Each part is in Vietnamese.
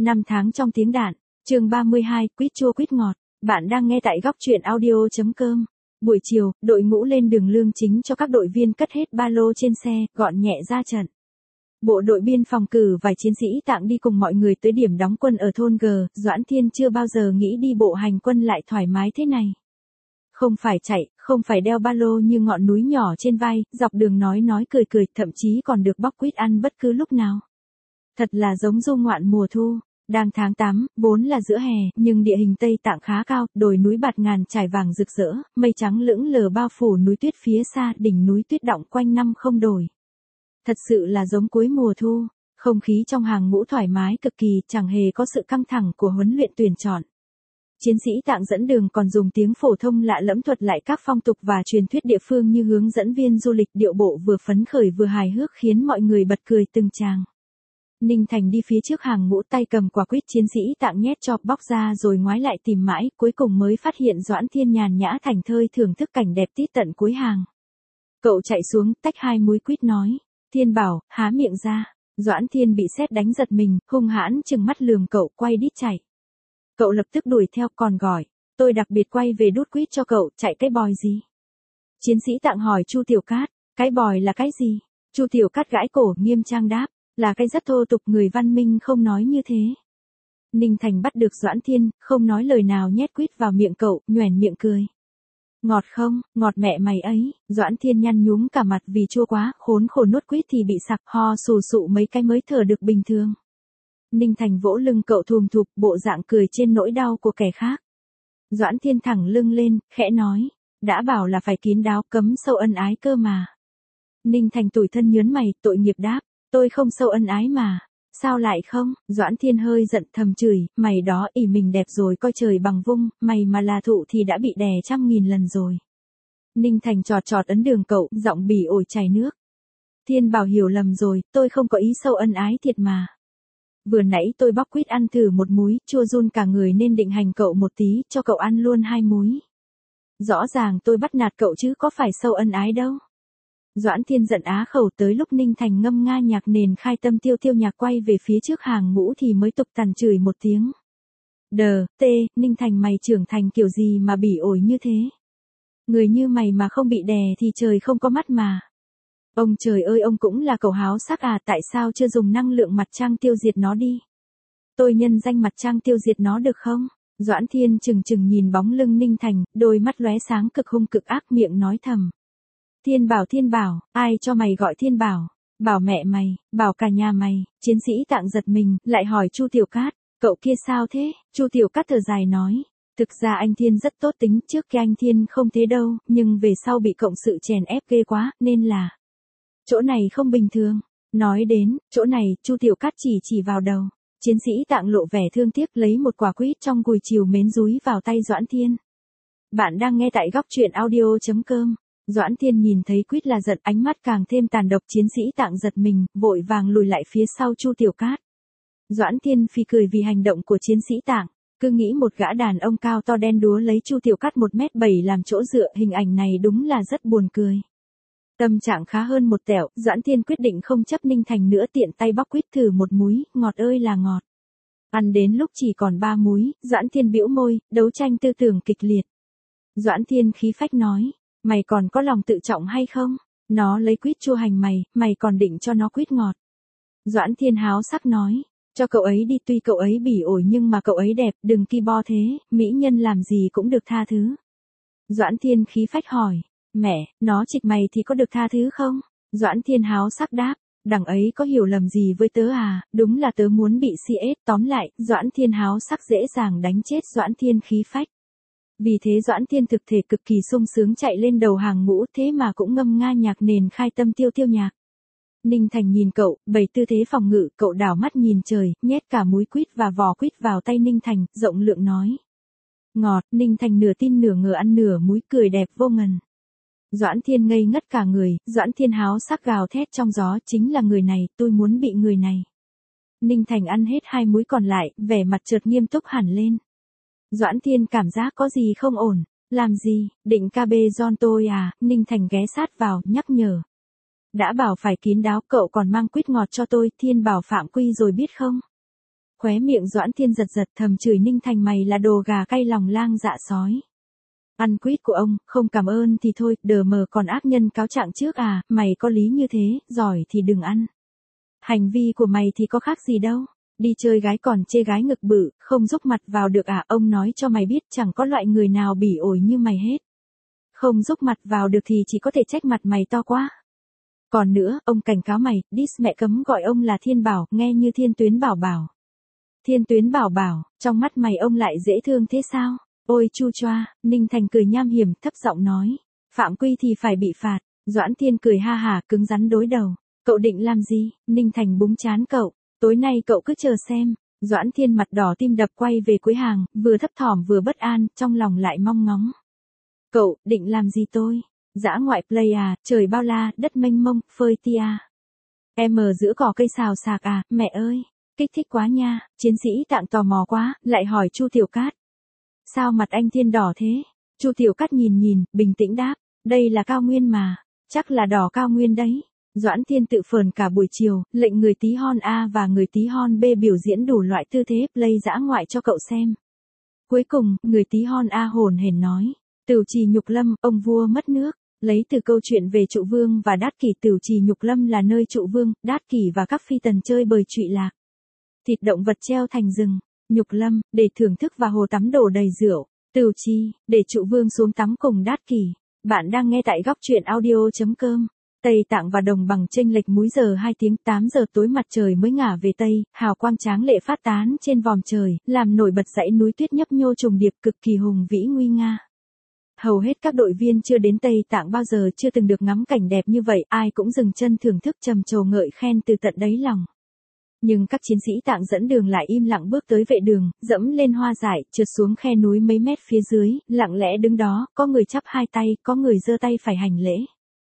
Năm tháng trong tiếng đạn, chương 32, quýt chua quýt ngọt. Bạn đang nghe tại góc truyện audio.com. Buổi chiều, đội ngũ lên đường lương chính cho các đội viên cất hết ba lô trên xe, gọn nhẹ ra trận. Bộ đội biên phòng cử vài chiến sĩ Tạng đi cùng mọi người tới điểm đóng quân ở thôn G. Doãn Thiên chưa bao giờ nghĩ đi bộ hành quân lại thoải mái thế này. Không phải chạy, không phải đeo ba lô như ngọn núi nhỏ trên vai, dọc đường nói cười cười, thậm chí còn được bóc quýt ăn bất cứ lúc nào. Thật là giống du ngoạn mùa thu. Đang tháng 8, vốn là giữa hè, nhưng địa hình Tây Tạng khá cao, đồi núi bạt ngàn trải vàng rực rỡ, mây trắng lững lờ bao phủ núi tuyết phía xa, đỉnh núi tuyết đọng quanh năm không đổi. Thật sự là giống cuối mùa thu, không khí trong hàng ngũ thoải mái cực kỳ, chẳng hề có sự căng thẳng của huấn luyện tuyển chọn. Chiến sĩ Tạng dẫn đường còn dùng tiếng phổ thông lạ lẫm thuật lại các phong tục và truyền thuyết địa phương như hướng dẫn viên du lịch, điệu bộ vừa phấn khởi vừa hài hước khiến mọi người bật cười từng tràng. Ninh Thành đi phía trước hàng ngũ, tay cầm quả quýt chiến sĩ Tạng nhét cho, bóc ra rồi ngoái lại tìm mãi, cuối cùng mới phát hiện Doãn Thiên nhàn nhã thảnh thơi thưởng thức cảnh đẹp tít tận cuối hàng. Cậu chạy xuống, tách hai múi quýt nói, Thiên bảo, há miệng ra. Doãn Thiên bị sét đánh giật mình, hung hãn trừng mắt lườm cậu, quay đít chạy. Cậu lập tức đuổi theo, còn gọi, tôi đặc biệt quay về đút quýt cho cậu, chạy cái bòi gì? Chiến sĩ Tạng hỏi Chu Tiểu Cát, cái bòi là cái gì? Chu Tiểu Cát gãi cổ, nghiêm trang đáp, là cái rất thô tục, người văn minh không nói như thế. Ninh Thành bắt được Doãn Thiên, không nói lời nào nhét quýt vào miệng cậu, nhoẻn miệng cười. Ngọt không? Ngọt mẹ mày ấy. Doãn Thiên nhăn nhúm cả mặt vì chua quá, khốn khổ nuốt quýt thì bị sặc, ho sù sụ mấy cái mới thở được bình thường. Ninh Thành vỗ lưng cậu thùm thụp, bộ dạng cười trên nỗi đau của kẻ khác. Doãn Thiên thẳng lưng lên, khẽ nói, đã bảo là phải kín đáo, cấm sâu ân ái cơ mà. Ninh Thành tủi thân nhớn mày, tội nghiệp đáp, tôi không sâu ân ái mà. Sao lại không? Doãn Thiên hơi giận thầm chửi, mày đó ỷ mình đẹp rồi coi trời bằng vung, mày mà là thụ thì đã bị đè 100.000 lần rồi. Ninh Thành chọt ấn đường cậu, giọng bỉ ổi chảy nước. Thiên bảo hiểu lầm rồi, tôi không có ý sâu ân ái thiệt mà. Vừa nãy tôi bóc quýt ăn thử một múi, chua run cả người nên định hành cậu một tí, cho cậu ăn luôn 2 múi. Rõ ràng tôi bắt nạt cậu chứ có phải sâu ân ái đâu. Doãn Thiên giận á khẩu, tới lúc Ninh Thành ngâm nga nhạc nền khai tâm tiêu nhạc quay về phía trước hàng ngũ thì mới tục tằn chửi một tiếng. Ninh Thành mày trưởng thành kiểu gì mà bỉ ổi như thế? Người như mày mà không bị đè thì trời không có mắt mà. Ông trời ơi, ông cũng là cậu háo sắc à, tại sao chưa dùng năng lượng mặt trăng tiêu diệt nó đi? Tôi nhân danh mặt trăng tiêu diệt nó được không? Doãn Thiên chừng nhìn bóng lưng Ninh Thành, đôi mắt lóe sáng cực hung cực ác, miệng nói thầm. Thiên bảo, ai cho mày gọi Thiên bảo? Bảo mẹ mày, bảo cả nhà mày. Chiến sĩ Tạng giật mình, lại hỏi Chu Tiểu Cát, cậu kia sao thế? Chu Tiểu Cát thở dài nói, thực ra anh Thiên rất tốt tính, trước kia anh Thiên không thế đâu, nhưng về sau bị cộng sự chèn ép ghê quá, nên là chỗ này không bình thường. Nói đến chỗ này, Chu Tiểu Cát chỉ vào đầu. Chiến sĩ Tạng lộ vẻ thương tiếc, lấy một quả quýt trong gùi chiều mến dúi vào tay Doãn Thiên. Bạn đang nghe tại góc truyện audio.com. Doãn Thiên nhìn thấy quýt là giận, ánh mắt càng thêm tàn độc. Chiến sĩ Tạng giật mình, vội vàng lùi lại phía sau Chu Tiểu Cát. Doãn Thiên phì cười vì hành động của chiến sĩ Tạng, cứ nghĩ một gã đàn ông cao to đen đúa lấy Chu Tiểu Cát 1m7 làm chỗ dựa, hình ảnh này đúng là rất buồn cười. Tâm trạng khá hơn một tẹo, Doãn Thiên quyết định không chấp Ninh Thành nữa, tiện tay bóc quýt thử một múi, ngọt ơi là ngọt. Ăn đến lúc chỉ còn 3 múi, Doãn Thiên bĩu môi, đấu tranh tư tưởng kịch liệt. Doãn Thiên khí phách nói, mày còn có lòng tự trọng hay không? Nó lấy quýt chua hành mày còn định cho nó quýt ngọt. Doãn Thiên háo sắc nói, cho cậu ấy đi, tuy cậu ấy bỉ ổi nhưng mà cậu ấy đẹp, đừng ki bo thế, mỹ nhân làm gì cũng được tha thứ. Doãn Thiên khí phách hỏi, mẹ, nó chịch mày thì có được tha thứ không? Doãn Thiên háo sắc đáp, đằng ấy có hiểu lầm gì với tớ à, đúng là tớ muốn bị CS, tóm lại, Doãn Thiên háo sắc dễ dàng đánh chết Doãn Thiên khí phách. Vì thế Doãn Thiên thực thể cực kỳ sung sướng chạy lên đầu hàng ngũ, thế mà cũng ngâm nga nhạc nền khai tâm tiêu nhạc. Ninh Thành nhìn cậu, bày tư thế phòng ngự, cậu đảo mắt nhìn trời, nhét cả múi quýt và vỏ quýt vào tay Ninh Thành, rộng lượng nói. Ngọt. Ninh Thành nửa tin nửa ngờ ăn nửa múi, cười đẹp vô ngần. Doãn Thiên ngây ngất cả người, Doãn Thiên háo sắc gào thét trong gió, chính là người này, tôi muốn bị người này. Ninh Thành ăn hết 2 múi còn lại, vẻ mặt chợt nghiêm túc hẳn lên. Doãn Thiên cảm giác có gì không ổn. Làm gì, định KB John tôi à? Ninh Thành ghé sát vào, nhắc nhở. Đã bảo phải kín đáo, cậu còn mang quýt ngọt cho tôi, Thiên bảo phạm quy rồi biết không? Khóe miệng Doãn Thiên giật giật thầm chửi Ninh Thành mày là đồ gà cay lòng lang dạ sói. Ăn quýt của ông, không cảm ơn thì thôi, đờ mờ còn ác nhân cáo trạng trước à, mày có lý như thế, giỏi thì đừng ăn. Hành vi của mày thì có khác gì đâu. Đi chơi gái còn chê gái ngực bự, không giúp mặt vào được à, ông nói cho mày biết chẳng có loại người nào bỉ ổi như mày hết. Không giúp mặt vào được thì chỉ có thể trách mặt mày to quá. Còn nữa, ông cảnh cáo mày, diss mẹ cấm gọi ông là Thiên Bảo, nghe như Thiên Tuyến Bảo Bảo. Thiên Tuyến Bảo Bảo, trong mắt mày ông lại dễ thương thế sao? Ôi chu choa, Ninh Thành cười nham hiểm, thấp giọng nói. Phạm quy thì phải bị phạt. Doãn Thiên cười ha hả, cứng rắn đối đầu. Cậu định làm gì? Ninh Thành búng chán cậu. Tối nay cậu cứ chờ xem. Doãn Thiên mặt đỏ tim đập quay về cuối hàng, vừa thấp thỏm vừa bất an, trong lòng lại mong ngóng. Cậu, định làm gì tôi? Dã ngoại play à, trời bao la, đất mênh mông, phơi tia. Em ở giữa cỏ cây xào xạc à, mẹ ơi. Kích thích quá nha, chiến sĩ Tạng tò mò quá, lại hỏi Chu Tiểu Cát. Sao mặt anh Thiên đỏ thế? Chu Tiểu Cát nhìn, bình tĩnh đáp, đây là cao nguyên mà, chắc là đỏ cao nguyên đấy. Doãn Thiên tự phờn cả buổi chiều, lệnh người tí hon A và người tí hon B biểu diễn đủ loại tư thế play dã ngoại cho cậu xem. Cuối cùng, người tí hon A hồn hển nói, Tửu Trì Nhục Lâm, ông vua mất nước. Lấy từ câu chuyện về Trụ Vương và Đát Kỷ, Tửu Trì Nhục Lâm là nơi Trụ Vương, Đát Kỷ và các phi tần chơi bời trụy lạc. Thịt động vật treo thành rừng. Nhục Lâm, để thưởng thức và hồ tắm đổ đầy rượu. Tửu Trì, để Trụ Vương xuống tắm cùng Đát Kỷ. Bạn đang nghe tại góc truyện audio.com. Tây Tạng và Đồng Bằng chênh lệch múi giờ 2 tiếng, 8 giờ tối mặt trời mới ngả về Tây, hào quang tráng lệ phát tán trên vòm trời, làm nổi bật dãy núi tuyết nhấp nhô trùng điệp cực kỳ hùng vĩ nguy nga. Hầu hết các đội viên chưa đến Tây Tạng bao giờ chưa từng được ngắm cảnh đẹp như vậy, ai cũng dừng chân thưởng thức trầm trồ ngợi khen từ tận đáy lòng. Nhưng các chiến sĩ Tạng dẫn đường lại im lặng bước tới vệ đường, dẫm lên hoa dại, trượt xuống khe núi mấy mét phía dưới, lặng lẽ đứng đó, có người chắp hai tay, có người giơ tay phải hành lễ.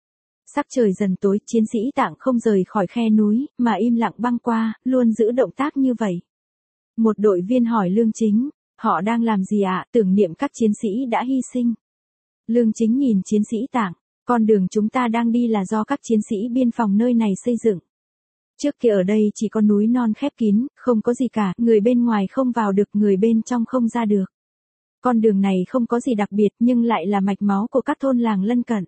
Sắc trời dần tối, chiến sĩ Tạng không rời khỏi khe núi, mà im lặng băng qua, luôn giữ động tác như vậy. Một đội viên hỏi Lương Chính, họ đang làm gì ạ? Tưởng niệm các chiến sĩ đã hy sinh. Lương Chính nhìn chiến sĩ Tạng, con đường chúng ta đang đi là do các chiến sĩ biên phòng nơi này xây dựng. Trước kia ở đây chỉ có núi non khép kín, không có gì cả, người bên ngoài không vào được, người bên trong không ra được. Con đường này không có gì đặc biệt nhưng lại là mạch máu của các thôn làng lân cận.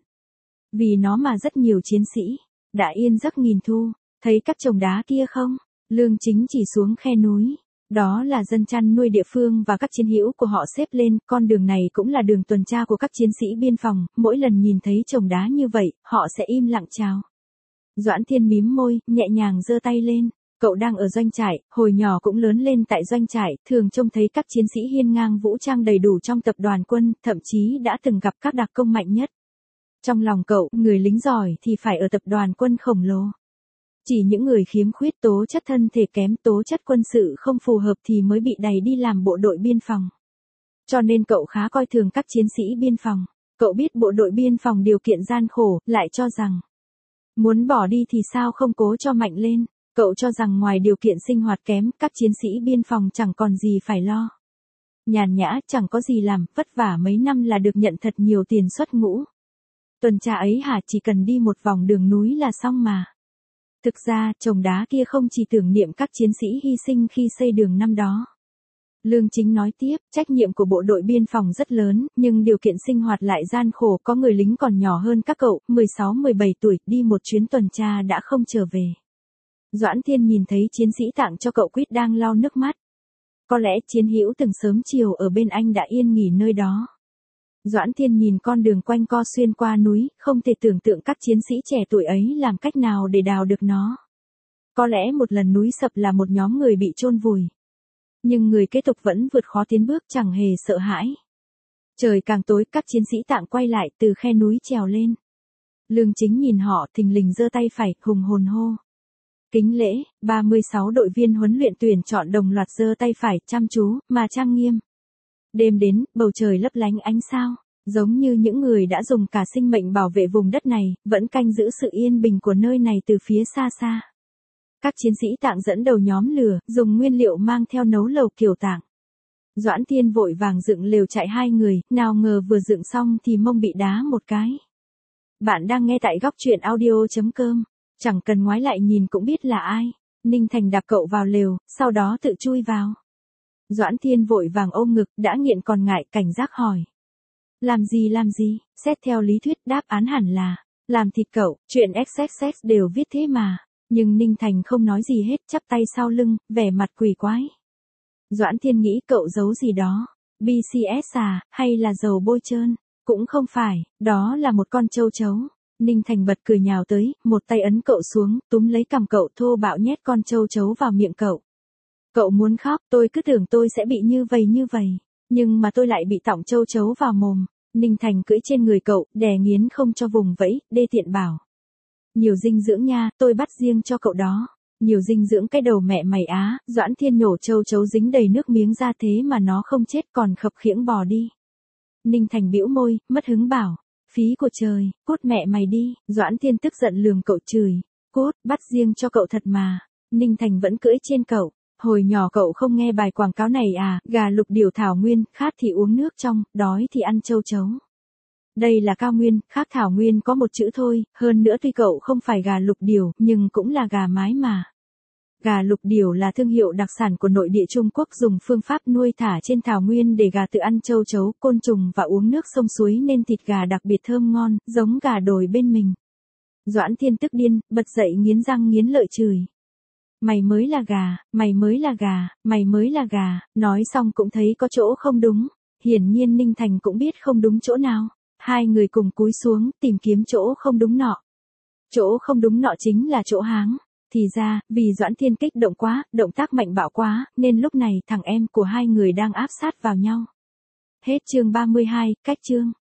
Vì nó mà rất nhiều chiến sĩ đã yên giấc nghìn thu. Thấy các chồng đá kia không? Lương Chính chỉ xuống khe núi. Đó là dân chăn nuôi địa phương và các chiến hữu của họ xếp lên, con đường này cũng là đường tuần tra của các chiến sĩ biên phòng, mỗi lần nhìn thấy chồng đá như vậy, họ sẽ im lặng chào. Doãn Thiên mím môi, nhẹ nhàng giơ tay lên, cậu đang ở doanh trại, hồi nhỏ cũng lớn lên tại doanh trại, thường trông thấy các chiến sĩ hiên ngang vũ trang đầy đủ trong tập đoàn quân, thậm chí đã từng gặp các đặc công mạnh nhất. Trong lòng cậu, người lính giỏi thì phải ở tập đoàn quân khổng lồ. Chỉ những người khiếm khuyết tố chất thân thể kém, tố chất quân sự không phù hợp thì mới bị đày đi làm bộ đội biên phòng. Cho nên cậu khá coi thường các chiến sĩ biên phòng. Cậu biết bộ đội biên phòng điều kiện gian khổ, lại cho rằng muốn bỏ đi thì sao không cố cho mạnh lên. Cậu cho rằng ngoài điều kiện sinh hoạt kém, các chiến sĩ biên phòng chẳng còn gì phải lo. Nhàn nhã, chẳng có gì làm, vất vả mấy năm là được nhận thật nhiều tiền xuất ngũ. Tuần tra ấy hả, chỉ cần đi một vòng đường núi là xong mà. Thực ra, chồng đá kia không chỉ tưởng niệm các chiến sĩ hy sinh khi xây đường năm đó. Lương Chính nói tiếp, trách nhiệm của bộ đội biên phòng rất lớn, nhưng điều kiện sinh hoạt lại gian khổ, có người lính còn nhỏ hơn các cậu, 16-17 tuổi, đi một chuyến tuần tra đã không trở về. Doãn Thiên nhìn thấy chiến sĩ Tạng cho cậu quýt đang lau nước mắt. Có lẽ chiến hữu từng sớm chiều ở bên anh đã yên nghỉ nơi đó. Doãn Thiên nhìn con đường quanh co xuyên qua núi, không thể tưởng tượng các chiến sĩ trẻ tuổi ấy làm cách nào để đào được nó. Có lẽ một lần núi sập là một nhóm người bị chôn vùi. Nhưng người kế tục vẫn vượt khó tiến bước chẳng hề sợ hãi. Trời càng tối, các chiến sĩ Tạng quay lại từ khe núi trèo lên. Lương Chính nhìn họ, thình lình giơ tay phải, hùng hồn hô. Kính lễ, 36 đội viên huấn luyện tuyển chọn đồng loạt giơ tay phải, chăm chú, mà trang nghiêm. Đêm đến, bầu trời lấp lánh ánh sao, giống như những người đã dùng cả sinh mệnh bảo vệ vùng đất này, vẫn canh giữ sự yên bình của nơi này từ phía xa xa. Các chiến sĩ Tạng dẫn đầu nhóm lửa, dùng nguyên liệu mang theo nấu lẩu kiểu Tạng. Doãn Thiên vội vàng dựng lều trại hai người, nào ngờ vừa dựng xong thì mông bị đá một cái. Bạn đang nghe tại góc truyện audio.com, chẳng cần ngoái lại nhìn cũng biết là ai. Ninh Thành đạp cậu vào lều, sau đó tự chui vào. Doãn Thiên vội vàng ôm ngực, đã nghiện còn ngại, cảnh giác hỏi. Làm gì, xét theo lý thuyết đáp án hẳn là, làm thịt cậu, chuyện XXX đều viết thế mà. Nhưng Ninh Thành không nói gì hết, chắp tay sau lưng, vẻ mặt quỷ quái. Doãn Thiên nghĩ cậu giấu gì đó. BCS à, hay là dầu bôi trơn? Cũng không phải, đó là một con châu chấu. Ninh Thành bật cười nhào tới, một tay ấn cậu xuống, túm lấy cằm cậu thô bạo nhét con châu chấu vào miệng cậu. Cậu muốn khóc, tôi cứ tưởng tôi sẽ bị như vậy. Nhưng mà tôi lại bị tọng châu chấu vào mồm. Ninh Thành cưỡi trên người cậu, đè nghiến không cho vùng vẫy, đê tiện bảo. Nhiều dinh dưỡng nha, tôi bắt riêng cho cậu đó. Nhiều dinh dưỡng cái đầu mẹ mày á, Doãn Thiên nhổ châu chấu dính đầy nước miếng ra thế mà nó không chết còn khập khiễng bò đi. Ninh Thành bĩu môi, mất hứng bảo. Phí của trời, cút mẹ mày đi, Doãn Thiên tức giận lườm cậu chửi. Cút, bắt riêng cho cậu thật mà. Ninh Thành vẫn cưỡi trên cậu. Hồi nhỏ cậu không nghe bài quảng cáo này à, gà lục điều thảo nguyên, khát thì uống nước trong, đói thì ăn châu chấu. Đây là cao nguyên, khác thảo nguyên có một chữ thôi, hơn nữa tuy cậu không phải gà lục điều, nhưng cũng là gà mái mà. Gà lục điều là thương hiệu đặc sản của nội địa Trung Quốc dùng phương pháp nuôi thả trên thảo nguyên để gà tự ăn châu chấu, côn trùng và uống nước sông suối nên thịt gà đặc biệt thơm ngon, giống gà đồi bên mình. Doãn Thiên tức điên, bật dậy nghiến răng nghiến lợi chửi. Mày mới là gà, mày mới là gà, nói xong cũng thấy có chỗ không đúng. Hiển nhiên Ninh Thành cũng biết không đúng chỗ nào. Hai người cùng cúi xuống tìm kiếm chỗ không đúng nọ. Chỗ không đúng nọ chính là chỗ háng. Thì ra, vì Doãn Thiên kích động quá, động tác mạnh bạo quá, nên lúc này thằng em của hai người đang áp sát vào nhau. Hết chương 32, cách chương.